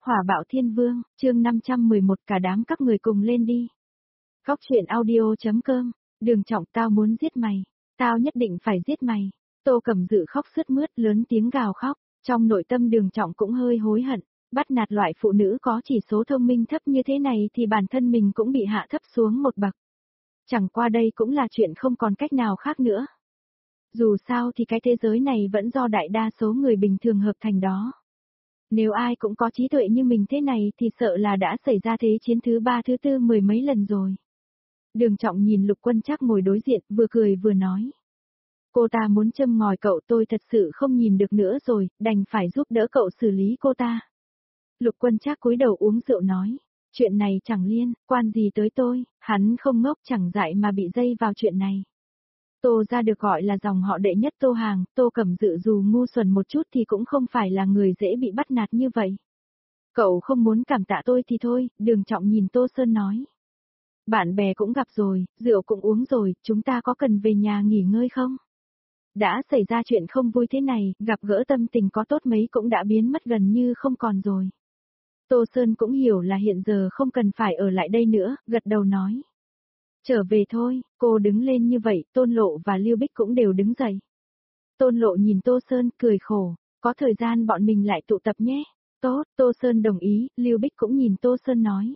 Hỏa bạo thiên vương, chương 511 cả đám các người cùng lên đi. Góc truyện audio.com, Đường Trọng tao muốn giết mày, tao nhất định phải giết mày. Tô Cẩm Dự khóc sướt mướt lớn tiếng gào khóc, trong nội tâm Đường Trọng cũng hơi hối hận, bắt nạt loại phụ nữ có chỉ số thông minh thấp như thế này thì bản thân mình cũng bị hạ thấp xuống một bậc. Chẳng qua đây cũng là chuyện không còn cách nào khác nữa. Dù sao thì cái thế giới này vẫn do đại đa số người bình thường hợp thành đó. Nếu ai cũng có trí tuệ như mình thế này thì sợ là đã xảy ra thế chiến thứ 3 thứ 4 mười mấy lần rồi. Đường Trọng nhìn Lục Quân Trác ngồi đối diện, vừa cười vừa nói. Cô ta muốn châm ngòi cậu, tôi thật sự không nhìn được nữa rồi, đành phải giúp đỡ cậu xử lý cô ta. Lục Quân Trác cúi đầu uống rượu nói. Chuyện này chẳng liên quan gì tới tôi, hắn không ngốc chẳng dại mà bị dây vào chuyện này. Tô gia được gọi là dòng họ đệ nhất Tô Hàng, Tô Cẩm Dự dù ngu xuẩn một chút thì cũng không phải là người dễ bị bắt nạt như vậy. Cậu không muốn cảm tạ tôi thì thôi, Đường Trọng nhìn Tô Sơn nói. Bạn bè cũng gặp rồi, rượu cũng uống rồi, chúng ta có cần về nhà nghỉ ngơi không? Đã xảy ra chuyện không vui thế này, gặp gỡ tâm tình có tốt mấy cũng đã biến mất gần như không còn rồi. Tô Sơn cũng hiểu là hiện giờ không cần phải ở lại đây nữa, gật đầu nói. Trở về thôi, cô đứng lên như vậy, Tôn Lộ và Lưu Bích cũng đều đứng dậy. Tôn Lộ nhìn Tô Sơn, cười khổ, có thời gian bọn mình lại tụ tập nhé. Tốt, Tô Sơn đồng ý, Lưu Bích cũng nhìn Tô Sơn nói.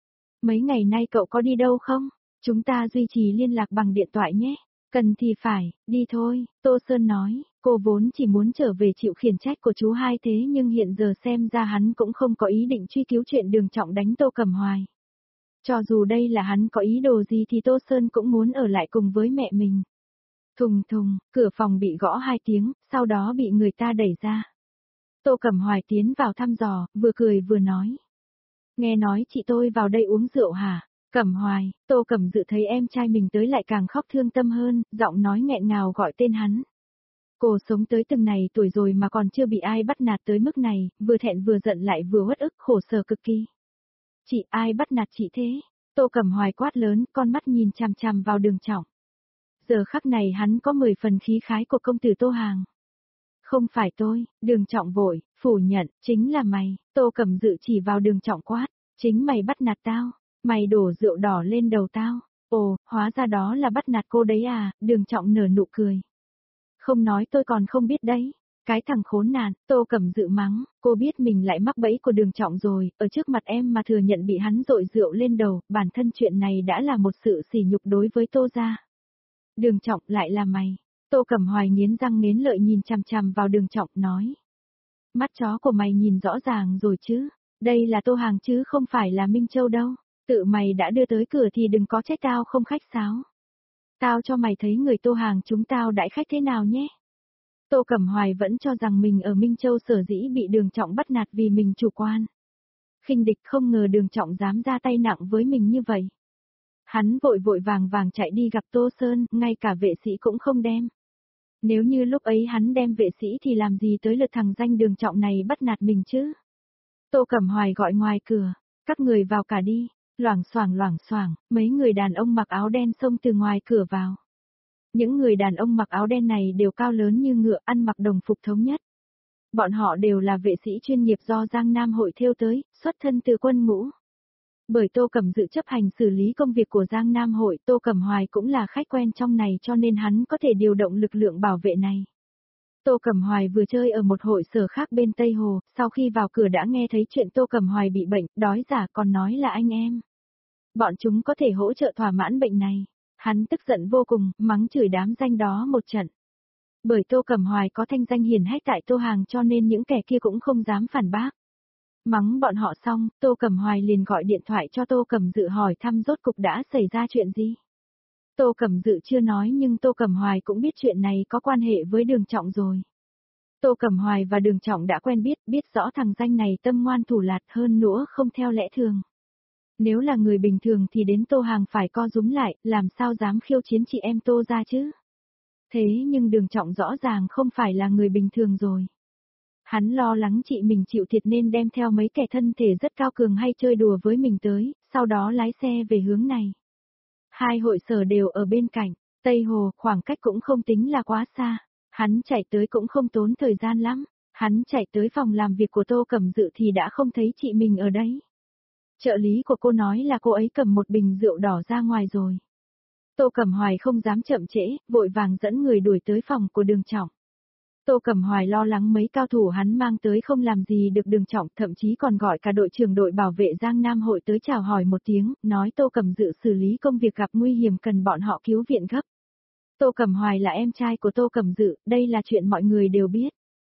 Mấy ngày nay cậu có đi đâu không? Chúng ta duy trì liên lạc bằng điện thoại nhé. Cần thì phải, đi thôi, Tô Sơn nói, cô vốn chỉ muốn trở về chịu khiển trách của chú hai thế nhưng hiện giờ xem ra hắn cũng không có ý định truy cứu chuyện Đường Trọng đánh Tô Cẩm Hoài. Cho dù đây là hắn có ý đồ gì thì Tô Sơn cũng muốn ở lại cùng với mẹ mình. Thùng thùng, cửa phòng bị gõ 2 tiếng, sau đó bị người ta đẩy ra. Tô Cẩm Hoài tiến vào thăm dò, vừa cười vừa nói. Nghe nói chị tôi vào đây uống rượu hả? Cẩm Hoài, Tô Cẩm Dự thấy em trai mình tới lại càng khóc thương tâm hơn, giọng nói nghẹn ngào gọi tên hắn. Cô sống tới từng này tuổi rồi mà còn chưa bị ai bắt nạt tới mức này, vừa thẹn vừa giận lại vừa uất ức khổ sở cực kỳ. Chị ai bắt nạt chị thế? Tô Cẩm Hoài quát lớn, con mắt nhìn chằm chằm vào Đường Trọng. Giờ khắc này hắn có 10 phần khí khái của công tử Tô Hàng. Không phải tôi, Đường Trọng vội, phủ nhận, chính là mày, Tô Cẩm Dự chỉ vào Đường Trọng quát, chính mày bắt nạt tao, mày đổ rượu đỏ lên đầu tao, ồ, hóa ra đó là bắt nạt cô đấy à, Đường Trọng nở nụ cười. Không nói tôi còn không biết đấy. Cái thằng khốn nạn, Tô Cẩm Dự mắng, cô biết mình lại mắc bẫy của Đường Trọng rồi, ở trước mặt em mà thừa nhận bị hắn dội rượu lên đầu, bản thân chuyện này đã là một sự sỉ nhục đối với Tô gia. Đường Trọng lại là mày. Tô Cẩm Hoài nghiến răng nghiến lợi nhìn chằm chằm vào Đường Trọng nói. Mắt chó của mày nhìn rõ ràng rồi chứ, đây là Tô Hàng chứ không phải là Minh Châu đâu, tự mày đã đưa tới cửa thì đừng có trách tao không khách sáo. Tao cho mày thấy người Tô Hàng chúng tao đãi khách thế nào nhé. Tô Cẩm Hoài vẫn cho rằng mình ở Minh Châu sở dĩ bị Đường Trọng bắt nạt vì mình chủ quan. Khinh địch không ngờ Đường Trọng dám ra tay nặng với mình như vậy. Hắn vội vội vàng vàng chạy đi gặp Tô Sơn, ngay cả vệ sĩ cũng không đem. Nếu như lúc ấy hắn đem vệ sĩ thì làm gì tới lượt thằng danh Đường Trọng này bắt nạt mình chứ? Tô Cẩm Hoài gọi ngoài cửa, các người vào cả đi, loảng xoảng, mấy người đàn ông mặc áo đen xông từ ngoài cửa vào. Những người đàn ông mặc áo đen này đều cao lớn như ngựa, ăn mặc đồng phục thống nhất. Bọn họ đều là vệ sĩ chuyên nghiệp do Giang Nam hội thêu tới, xuất thân từ quân ngũ. Bởi Tô Cẩm Dự chấp hành xử lý công việc của Giang Nam hội, Tô Cẩm Hoài cũng là khách quen trong này cho nên hắn có thể điều động lực lượng bảo vệ này. Tô Cẩm Hoài vừa chơi ở một hội sở khác bên Tây Hồ, sau khi vào cửa đã nghe thấy chuyện Tô Cẩm Hoài bị bệnh, đói giả còn nói là anh em. Bọn chúng có thể hỗ trợ thỏa mãn bệnh này. Hắn tức giận vô cùng, mắng chửi đám danh đó một trận. Bởi Tô Cẩm Hoài có thanh danh hiển hách tại Tô Hàng cho nên những kẻ kia cũng không dám phản bác. Mắng bọn họ xong, Tô Cẩm Hoài liền gọi điện thoại cho Tô Cẩm Dự hỏi thăm rốt cục đã xảy ra chuyện gì. Tô Cẩm Dự chưa nói nhưng Tô Cẩm Hoài cũng biết chuyện này có quan hệ với Đường Trọng rồi. Tô Cẩm Hoài và Đường Trọng đã quen biết rõ thằng danh này tâm ngoan thủ lạt hơn nữa không theo lẽ thường. Nếu là người bình thường thì đến Tô Hàng phải co rúm lại, làm sao dám khiêu chiến chị em Tô ra chứ? Thế nhưng Đường Trọng rõ ràng không phải là người bình thường rồi. Hắn lo lắng chị mình chịu thiệt nên đem theo mấy kẻ thân thể rất cao cường hay chơi đùa với mình tới, sau đó lái xe về hướng này. Hai hội sở đều ở bên cạnh, Tây Hồ, khoảng cách cũng không tính là quá xa. Hắn chạy tới cũng không tốn thời gian lắm. Hắn chạy tới phòng làm việc của Tô Cẩm Dự thì đã không thấy chị mình ở đấy. Trợ lý của cô nói là cô ấy cầm một bình rượu đỏ ra ngoài rồi. Tô Cẩm Hoài không dám chậm trễ, vội vàng dẫn người đuổi tới phòng của Đường Trọng. Tô Cẩm Hoài lo lắng mấy cao thủ hắn mang tới không làm gì được Đường Trọng, thậm chí còn gọi cả đội trưởng đội bảo vệ Giang Nam hội tới chào hỏi một tiếng, nói Tô Cẩm Dự xử lý công việc gặp nguy hiểm cần bọn họ cứu viện gấp. Tô Cẩm Hoài là em trai của Tô Cẩm Dự, đây là chuyện mọi người đều biết.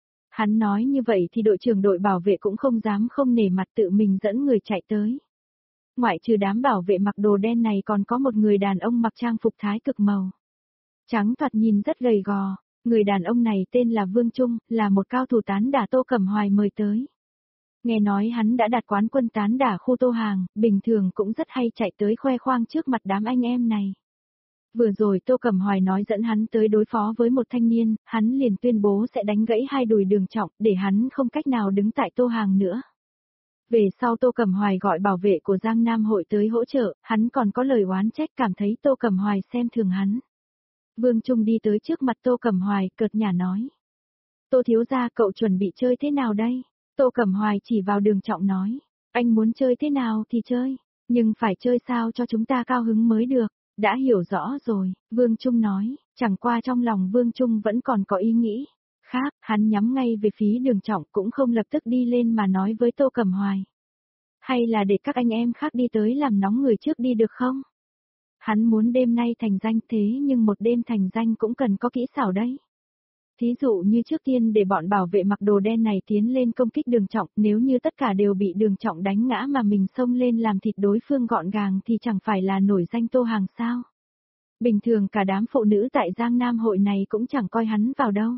Hắn nói như vậy thì đội trưởng đội bảo vệ cũng không dám không nể mặt tự mình dẫn người chạy tới. Ngoại trừ đám bảo vệ mặc đồ đen này còn có một người đàn ông mặc trang phục thái cực màu. Trắng thoạt nhìn rất gầy gò, người đàn ông này tên là Vương Trung, là một cao thủ tán đả Tô Cẩm Hoài mời tới. Nghe nói hắn đã đạt quán quân tán đả khu Tô Hàng, bình thường cũng rất hay chạy tới khoe khoang trước mặt đám anh em này. Vừa rồi Tô Cẩm Hoài nói dẫn hắn tới đối phó với một thanh niên, hắn liền tuyên bố sẽ đánh gãy hai đùi Đường Trọng để hắn không cách nào đứng tại Tô Hàng nữa. Về sau Tô Cẩm Hoài gọi bảo vệ của Giang Nam hội tới hỗ trợ, hắn còn có lời oán trách cảm thấy Tô Cẩm Hoài xem thường hắn. Vương Trung đi tới trước mặt Tô Cẩm Hoài, cợt nhả nói. Tô thiếu gia cậu chuẩn bị chơi thế nào đây? Tô Cẩm Hoài chỉ vào Đường Trọng nói. Anh muốn chơi thế nào thì chơi, nhưng phải chơi sao cho chúng ta cao hứng mới được. Đã hiểu rõ rồi, Vương Trung nói, chẳng qua trong lòng Vương Trung vẫn còn có ý nghĩ khác, hắn nhắm ngay về phía Đường Trọng cũng không lập tức đi lên mà nói với Tô Cẩm Hoài. Hay là để các anh em khác đi tới làm nóng người trước đi được không? Hắn muốn đêm nay thành danh thế nhưng một đêm thành danh cũng cần có kỹ xảo đấy. Thí dụ như trước tiên để bọn bảo vệ mặc đồ đen này tiến lên công kích Đường Trọng, nếu như tất cả đều bị Đường Trọng đánh ngã mà mình xông lên làm thịt đối phương gọn gàng thì chẳng phải là nổi danh Tô Hàng sao. Bình thường cả đám phụ nữ tại Giang Nam hội này cũng chẳng coi hắn vào đâu.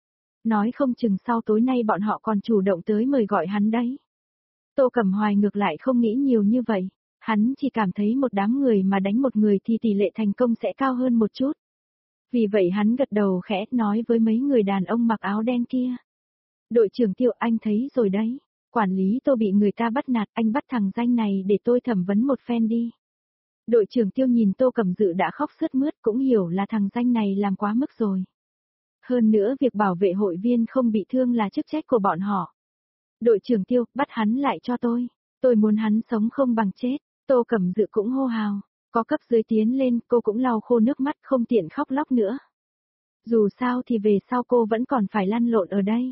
Nói không chừng sau tối nay bọn họ còn chủ động tới mời gọi hắn đấy. Tô Cẩm Hoài ngược lại không nghĩ nhiều như vậy, hắn chỉ cảm thấy một đám người mà đánh một người thì tỷ lệ thành công sẽ cao hơn một chút. Vì vậy hắn gật đầu khẽ nói với mấy người đàn ông mặc áo đen kia. Đội trưởng Tiêu anh thấy rồi đấy, quản lý Tô bị người ta bắt nạt, anh bắt thằng danh này để tôi thẩm vấn một phen đi. Đội trưởng Tiêu nhìn Tô Cẩm Dự đã khóc sướt mướt cũng hiểu là thằng danh này làm quá mức rồi. Hơn nữa việc bảo vệ hội viên không bị thương là chức trách của bọn họ. Đội trưởng Tiêu, bắt hắn lại cho tôi muốn hắn sống không bằng chết. Tô Cẩm Dự cũng hô hào, có cấp dưới tiến lên cô cũng lau khô nước mắt không tiện khóc lóc nữa. Dù sao thì về sau cô vẫn còn phải lăn lộn ở đây.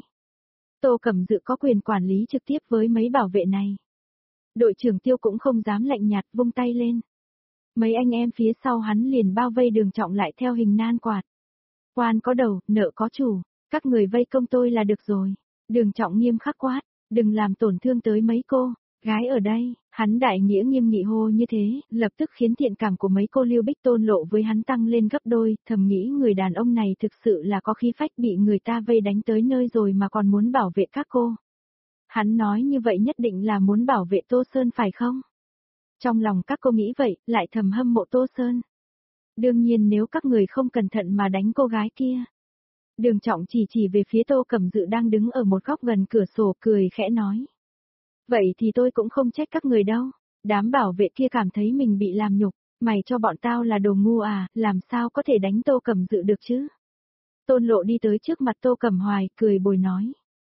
Tô Cẩm Dự có quyền quản lý trực tiếp với mấy bảo vệ này. Đội trưởng Tiêu cũng không dám lạnh nhạt vung tay lên. Mấy anh em phía sau hắn liền bao vây Đường Trọng lại theo hình nan quạt. Quan có đầu, nợ có chủ, các người vây công tôi là được rồi. Đường Trọng nghiêm khắc quát, đừng làm tổn thương tới mấy cô, gái ở đây, hắn đại nghĩa nghiêm nghị hô như thế, lập tức khiến thiện cảm của mấy cô Lưu Bích Tôn Lộ với hắn tăng lên gấp đôi, thầm nghĩ người đàn ông này thực sự là có khí phách bị người ta vây đánh tới nơi rồi mà còn muốn bảo vệ các cô. Hắn nói như vậy nhất định là muốn bảo vệ Tô Sơn phải không? Trong lòng các cô nghĩ vậy, lại thầm hâm mộ Tô Sơn. Đương nhiên nếu các người không cẩn thận mà đánh cô gái kia. Đường Trọng chỉ về phía Tô Cẩm Dự đang đứng ở một góc gần cửa sổ cười khẽ nói. Vậy thì tôi cũng không trách các người đâu. Đám bảo vệ kia cảm thấy mình bị làm nhục, mày cho bọn tao là đồ ngu à, làm sao có thể đánh Tô Cẩm Dự được chứ? Tôn Lộ đi tới trước mặt Tô Cẩm Hoài, cười bồi nói.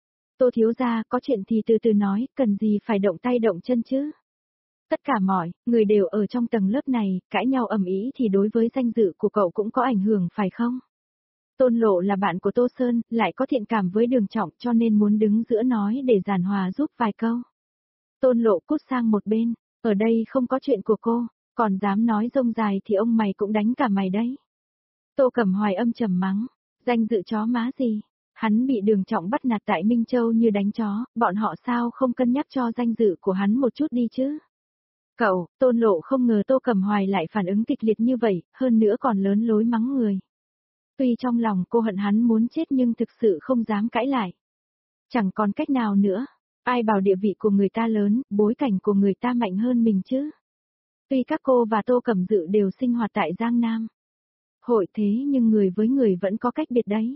Tô thiếu gia, có chuyện thì từ từ nói, cần gì phải động tay động chân chứ? Tất cả mọi người đều ở trong tầng lớp này, cãi nhau ầm ĩ thì đối với danh dự của cậu cũng có ảnh hưởng phải không? Tôn Lộ là bạn của Tô Sơn, lại có thiện cảm với Đường Trọng cho nên muốn đứng giữa nói để giản hòa giúp vài câu. Tôn Lộ cút sang một bên, ở đây không có chuyện của cô, còn dám nói rông dài thì ông mày cũng đánh cả mày đấy. Tô Cẩm Hoài âm trầm mắng, danh dự chó má gì? Hắn bị Đường Trọng bắt nạt tại Minh Châu như đánh chó, bọn họ sao không cân nhắc cho danh dự của hắn một chút đi chứ? Cậu, Tôn Lộ không ngờ Tô Cẩm Hoài lại phản ứng kịch liệt như vậy, hơn nữa còn lớn lối mắng người. Tuy trong lòng cô hận hắn muốn chết nhưng thực sự không dám cãi lại. Chẳng còn cách nào nữa, ai bảo địa vị của người ta lớn, bối cảnh của người ta mạnh hơn mình chứ. Tuy các cô và Tô Cẩm Dự đều sinh hoạt tại Giang Nam hội thế nhưng người với người vẫn có cách biệt đấy.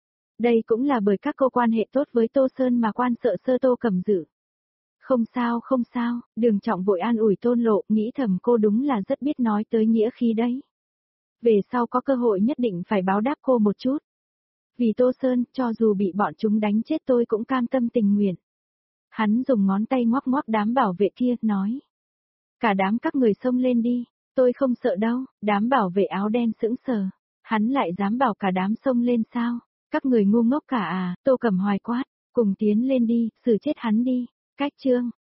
Đây cũng là bởi các cô quan hệ tốt với Tô Sơn mà quan sợ sơ Tô Cẩm Dự. Không sao, Đường Trọng vội an ủi Tôn Lộ, nghĩ thầm cô đúng là rất biết nói tới nghĩa khí đấy. Về sau có cơ hội nhất định phải báo đáp cô một chút. Vì Tô Sơn, cho dù bị bọn chúng đánh chết tôi cũng cam tâm tình nguyện. Hắn dùng ngón tay ngoắc ngoắc đám bảo vệ kia, nói. Cả đám các người xông lên đi, tôi không sợ đâu, đám bảo vệ áo đen sững sờ. Hắn lại dám bảo cả đám xông lên sao? Các người ngu ngốc cả à, Tô Cẩm Hoài quát, cùng tiến lên đi, xử chết hắn đi. Cách chương